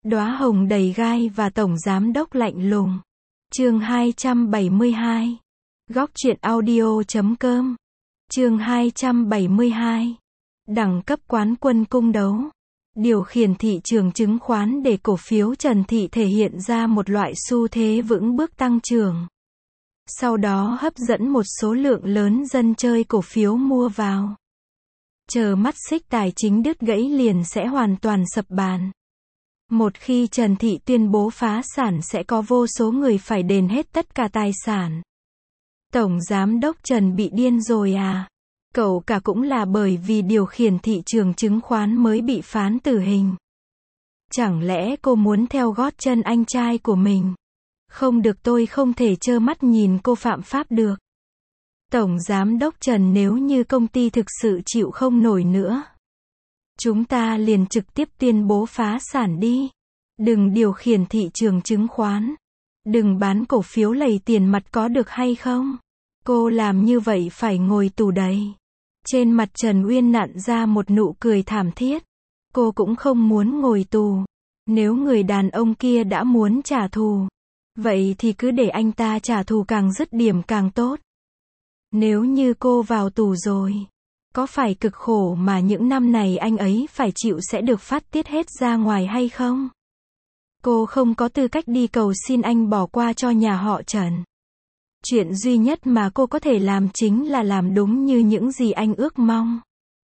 Đóa hồng đầy gai và tổng giám đốc lạnh lùng. Chương 272. Góc truyện audio.com. Chương 272. Đẳng cấp quán quân cung đấu. Điều khiển thị trường chứng khoán để cổ phiếu Trần Thị thể hiện ra một loại xu thế vững bước tăng trưởng. Sau đó hấp dẫn một số lượng lớn dân chơi cổ phiếu mua vào. Chờ mắt xích tài chính đứt gãy liền sẽ hoàn toàn sập bàn. Một khi Trần Thị tuyên bố phá sản sẽ có vô số người phải đền hết tất cả tài sản. Tổng giám đốc Trần bị điên rồi à? Cậu cả cũng là bởi vì điều khiển thị trường chứng khoán mới bị phán tử hình. Chẳng lẽ cô muốn theo gót chân anh trai của mình? Không được, tôi không thể trơ mắt nhìn cô phạm pháp được. Tổng giám đốc Trần, nếu như công ty thực sự chịu không nổi nữa, chúng ta liền trực tiếp tuyên bố phá sản đi. Đừng điều khiển thị trường chứng khoán. Đừng bán cổ phiếu lầy tiền mặt có được hay không? Cô làm như vậy phải ngồi tù đấy. Trên mặt Trần Uyên nặn ra một nụ cười thảm thiết. Cô cũng không muốn ngồi tù. Nếu người đàn ông kia đã muốn trả thù, vậy thì cứ để anh ta trả thù càng dứt điểm càng tốt. Nếu như cô vào tù rồi, có phải cực khổ mà những năm này anh ấy phải chịu sẽ được phát tiết hết ra ngoài hay không? Cô không có tư cách đi cầu xin anh bỏ qua cho nhà họ Trần. Chuyện duy nhất mà cô có thể làm chính là làm đúng như những gì anh ước mong.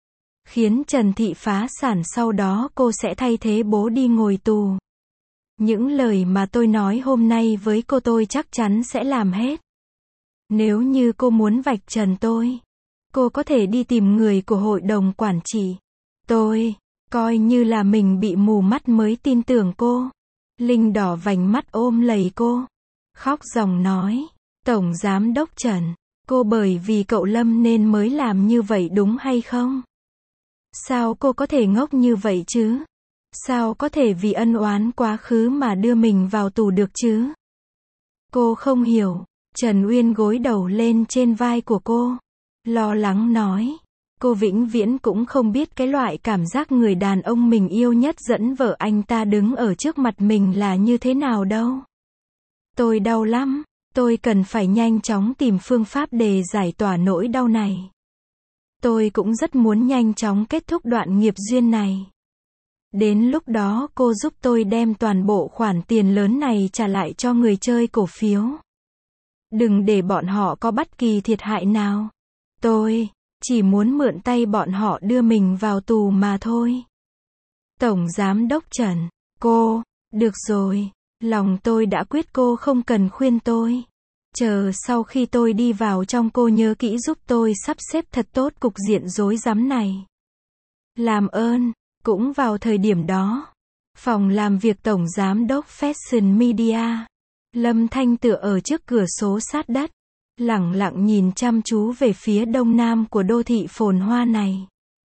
Khiến Trần Thị phá sản, sau đó cô sẽ thay thế bố đi ngồi tù. Những lời mà tôi nói hôm nay với cô tôi chắc chắn sẽ làm hết. Nếu như cô muốn vạch trần tôi, cô có thể đi tìm người của hội đồng quản trị. Tôi coi như là mình bị mù mắt mới tin tưởng cô. Linh đỏ vành mắt ôm lấy cô, khóc ròng nói, Tổng giám đốc Trần, cô bởi vì cậu Lâm nên mới làm như vậy đúng hay không? Sao cô có thể ngốc như vậy chứ? Sao có thể vì ân oán quá khứ mà đưa mình vào tù được chứ? Cô không hiểu. Trần Uyên gối đầu lên trên vai của cô, lo lắng nói, cô vĩnh viễn cũng không biết cái loại cảm giác người đàn ông mình yêu nhất dẫn vợ anh ta đứng ở trước mặt mình là như thế nào đâu. Tôi đau lắm, tôi cần phải nhanh chóng tìm phương pháp để giải tỏa nỗi đau này. Tôi cũng rất muốn nhanh chóng kết thúc đoạn nghiệp duyên này. Đến lúc đó cô giúp tôi đem toàn bộ khoản tiền lớn này trả lại cho người chơi cổ phiếu. Đừng để bọn họ có bất kỳ thiệt hại nào. Tôi chỉ muốn mượn tay bọn họ đưa mình vào tù mà thôi. Tổng giám đốc Trần, cô, được rồi, lòng tôi đã quyết, cô không cần khuyên tôi. Chờ sau khi tôi đi vào trong cô nhớ kỹ giúp tôi sắp xếp thật tốt cục diện rối rắm này. Làm ơn. Cũng vào thời điểm đó, phòng làm việc tổng giám đốc Fashion Media, Lâm Thanh tựa ở trước cửa sổ sát đất, lẳng lặng nhìn chăm chú về phía đông nam của đô thị phồn hoa này.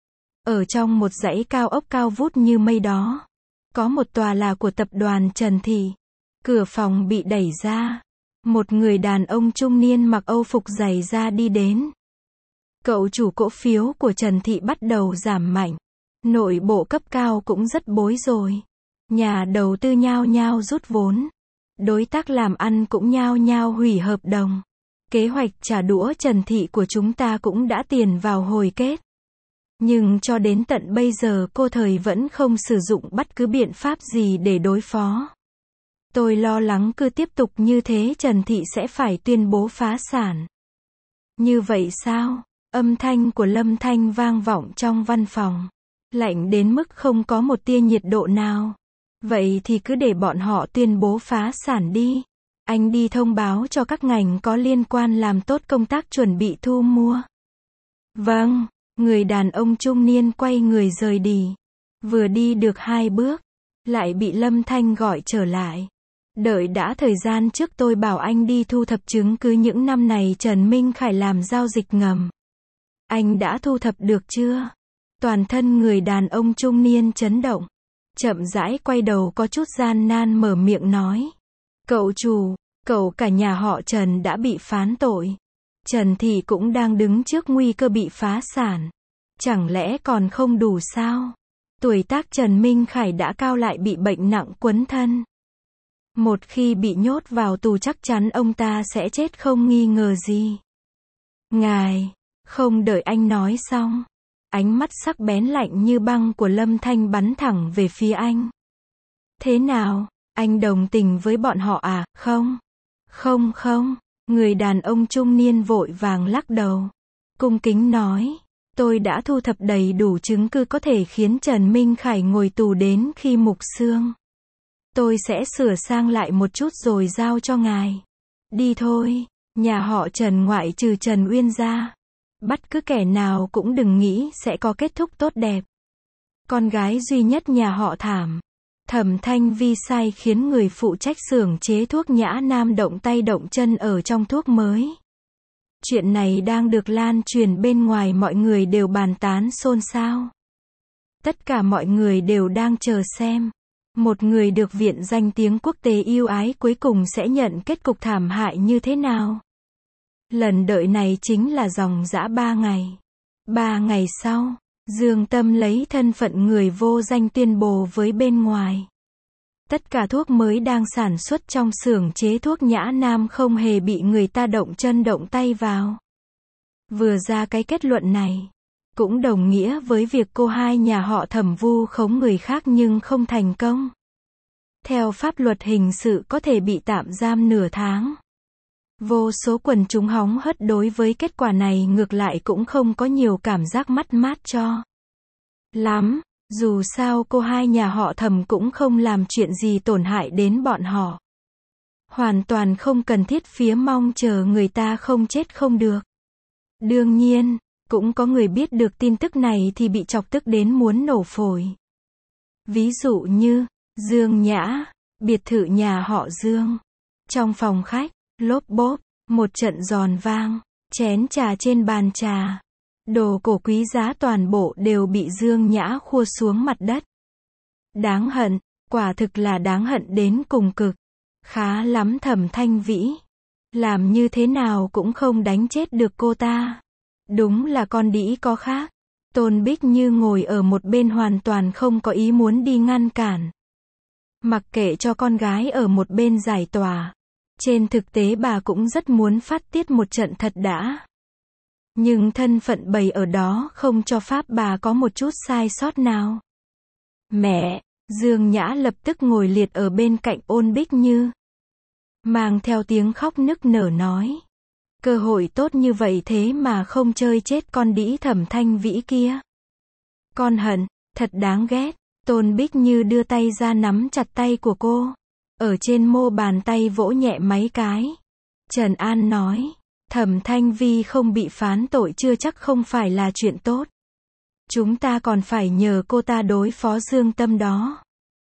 Ở trong một dãy cao ốc cao vút như mây đó, có một tòa là của tập đoàn Trần Thị. Cửa phòng bị đẩy ra, một người đàn ông trung niên mặc âu phục dày da đi đến. Cậu chủ cổ phiếu của Trần Thị bắt đầu giảm mạnh. Nội bộ cấp cao cũng rất bối rối. Nhà đầu tư nhao nhao rút vốn. Đối tác làm ăn cũng nhao nhao hủy hợp đồng. Kế hoạch trả đũa Trần Thị của chúng ta cũng đã tiền vào hồi kết. Nhưng cho đến tận bây giờ cô thời vẫn không sử dụng bất cứ biện pháp gì để đối phó. Tôi lo lắng cứ tiếp tục như thế Trần Thị sẽ phải tuyên bố phá sản. Như vậy sao? Âm thanh của Lâm Thanh vang vọng trong văn phòng. Lạnh đến mức không có một tia nhiệt độ nào. Vậy thì cứ để bọn họ tuyên bố phá sản đi. Anh đi thông báo cho các ngành có liên quan làm tốt công tác chuẩn bị thu mua. Vâng, người đàn ông trung niên quay người rời đi. Vừa đi được 2 bước, lại bị Lâm Thanh gọi trở lại. Đợi đã, thời gian trước tôi bảo anh đi thu thập chứng cứ những năm này Trần Minh Khải làm giao dịch ngầm. Anh đã thu thập được chưa? Toàn thân người đàn ông trung niên chấn động. Chậm rãi quay đầu có chút gian nan mở miệng nói. Cậu chủ, cậu cả nhà họ Trần đã bị phán tội. Trần Thị cũng đang đứng trước nguy cơ bị phá sản. Chẳng lẽ còn không đủ sao? Tuổi tác Trần Minh Khải đã cao lại bị bệnh nặng quấn thân. Một khi bị nhốt vào tù chắc chắn ông ta sẽ chết không nghi ngờ gì. Ngài, không đợi anh nói xong. Ánh mắt sắc bén lạnh như băng của Lâm Thanh bắn thẳng về phía anh. Thế nào, anh đồng tình với bọn họ à? Không. Không không, người đàn ông trung niên vội vàng lắc đầu. Cung kính nói, tôi đã thu thập đầy đủ chứng cứ có thể khiến Trần Minh Khải ngồi tù đến khi mục xương. Tôi sẽ sửa sang lại một chút rồi giao cho ngài. Đi thôi, nhà họ Trần ngoại trừ Trần Uyên ra. Bất cứ kẻ nào cũng đừng nghĩ sẽ có kết thúc tốt đẹp. Con gái duy nhất nhà họ Thảm. Thẩm Thanh Vi sai khiến người phụ trách xưởng chế thuốc Nhã Nam động tay động chân ở trong thuốc mới. Chuyện này đang được lan truyền bên ngoài, mọi người đều bàn tán xôn xao. Tất cả mọi người đều đang chờ xem. Một người được viện danh tiếng quốc tế yêu ái cuối cùng sẽ nhận kết cục thảm hại như thế nào? Lần đợi này chính là dòng dã 3 ngày. 3 ngày sau, Dương Tâm lấy thân phận người vô danh tuyên bố với bên ngoài. Tất cả thuốc mới đang sản xuất trong xưởng chế thuốc Nhã Nam không hề bị người ta động chân động tay vào. Vừa ra cái kết luận này, cũng đồng nghĩa với việc cô hai nhà họ Thẩm vu khống người khác nhưng không thành công. Theo pháp luật hình sự có thể bị tạm giam nửa tháng. Vô số quần chúng hóng hớt đối với kết quả này ngược lại cũng không có nhiều cảm giác mất mát cho lắm. Dù sao cô hai nhà họ Thẩm cũng không làm chuyện gì tổn hại đến bọn họ. Hoàn toàn không cần thiết phía mong chờ người ta không chết không được. Đương nhiên, cũng có người biết được tin tức này thì bị chọc tức đến muốn nổ phổi. Ví dụ như, Dương Nhã, biệt thự nhà họ Dương. Trong phòng khách, lốp bốp, một trận giòn vang, chén trà trên bàn trà. Đồ cổ quý giá toàn bộ đều bị Dương Nhã khua xuống mặt đất. Đáng hận, quả thực là đáng hận đến cùng cực. Khá lắm Thẩm Thanh Vĩ. Làm như thế nào cũng không đánh chết được cô ta. Đúng là con đĩ có khác. Tôn Bích Như ngồi ở một bên hoàn toàn không có ý muốn đi ngăn cản. Mặc kệ cho con gái ở một bên giải tỏa. Trên thực tế bà cũng rất muốn phát tiết một trận thật đã. Nhưng thân phận bày ở đó không cho phép bà có một chút sai sót nào. Mẹ, Dương Nhã lập tức ngồi liệt ở bên cạnh Ôn Bích Như. Mang theo tiếng khóc nức nở nói. Cơ hội tốt như vậy thế mà không chơi chết con đĩ Thẩm Thanh Vĩ kia. Con hận, thật đáng ghét. Tôn Bích Như đưa tay ra nắm chặt tay của cô. Ở trên mô bàn tay vỗ nhẹ mấy cái. Trần An nói. Thẩm Thanh Vi không bị phán tội chưa chắc không phải là chuyện tốt. Chúng ta còn phải nhờ cô ta đối phó Dương Tâm đó.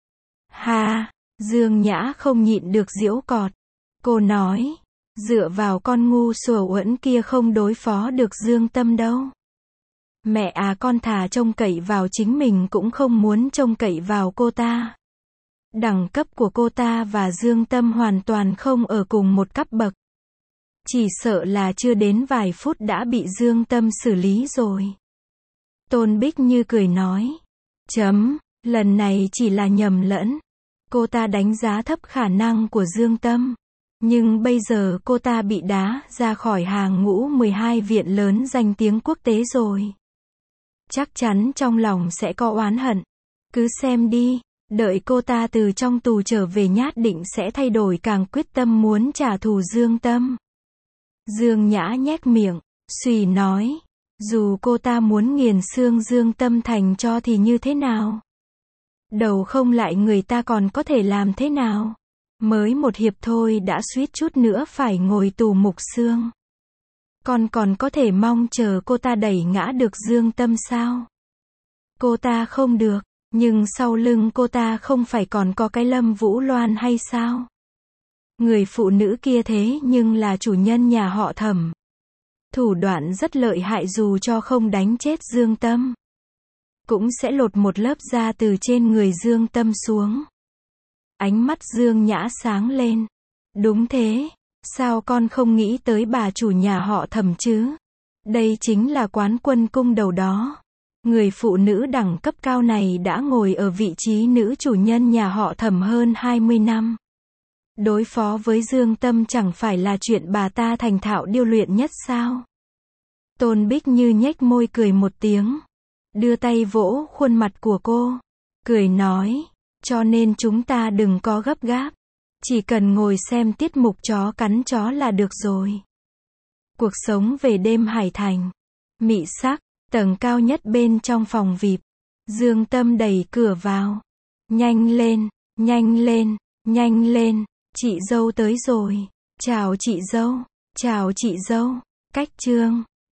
Ha, Dương Nhã không nhịn được giễu cợt. Cô nói, dựa vào con ngu xuẩn uẩn kia không đối phó được Dương Tâm đâu. Mẹ à, con thà trông cậy vào chính mình cũng không muốn trông cậy vào cô ta. Đẳng cấp của cô ta và Dương Tâm hoàn toàn không ở cùng một cấp bậc. Chỉ sợ là chưa đến vài phút đã bị Dương Tâm xử lý rồi. Tôn Bích Như cười nói. Lần này chỉ là nhầm lẫn. Cô ta đánh giá thấp khả năng của Dương Tâm. Nhưng bây giờ cô ta bị đá ra khỏi hàng ngũ 12 viện lớn danh tiếng quốc tế rồi. Chắc chắn trong lòng sẽ có oán hận. Cứ xem đi, đợi cô ta từ trong tù trở về nhất định sẽ thay đổi, càng quyết tâm muốn trả thù Dương Tâm. Dương Nhã nhếch miệng, suy nói, dù cô ta muốn nghiền xương Dương Tâm thành tro thì như thế nào? Đầu không lại người ta còn có thể làm thế nào? Mới một hiệp thôi đã suýt chút nữa phải ngồi tù mục xương. Còn có thể mong chờ cô ta đẩy ngã được Dương Tâm sao? Cô ta không được, nhưng sau lưng cô ta không phải còn có cái Lâm Vũ Loan hay sao? Người phụ nữ kia thế nhưng là chủ nhân nhà họ Thẩm. Thủ đoạn rất lợi hại, dù cho không đánh chết Dương Tâm, cũng sẽ lột một lớp da từ trên người Dương Tâm xuống. Ánh mắt Dương Nhã sáng lên. Đúng thế, sao con không nghĩ tới bà chủ nhà họ Thẩm chứ? Đây chính là quán quân cung đầu đó. Người phụ nữ đẳng cấp cao này đã ngồi ở vị trí nữ chủ nhân nhà họ Thẩm hơn 20 năm. Đối phó với Dương Tâm chẳng phải là chuyện bà ta thành thạo điêu luyện nhất sao? Tôn Bích Như nhếch môi cười một tiếng, đưa tay vỗ khuôn mặt của cô, cười nói, cho nên chúng ta đừng có gấp gáp, chỉ cần ngồi xem tiết mục chó cắn chó là được rồi. Cuộc sống về đêm Hải Thành. Mị sắc, tầng cao nhất bên trong phòng VIP. Dương Tâm đẩy cửa vào. Nhanh lên, nhanh lên, nhanh lên, chị dâu tới rồi. Chào chị dâu, chào chị dâu. Cách Trương.